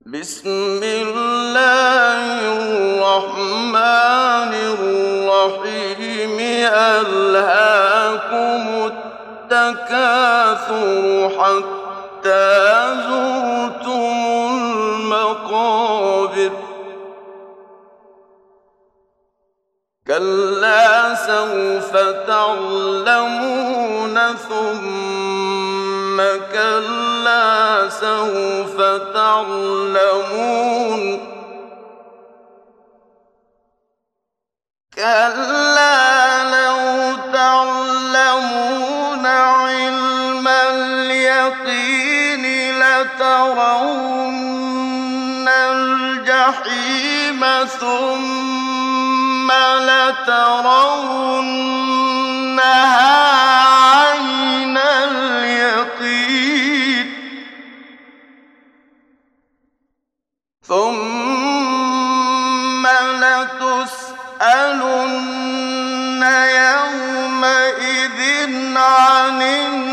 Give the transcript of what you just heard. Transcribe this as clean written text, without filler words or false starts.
بسم الله الرحمن الرحيم ألهاكم التكاثر حتى زرتم المقابر كلا سوف تعلمون ثم كلا سوف تعلمون كلا لو تعلمون علم اليقين لترون الجحيم ثم لترونها عين اليقين ثم لتسألن يومئذ عن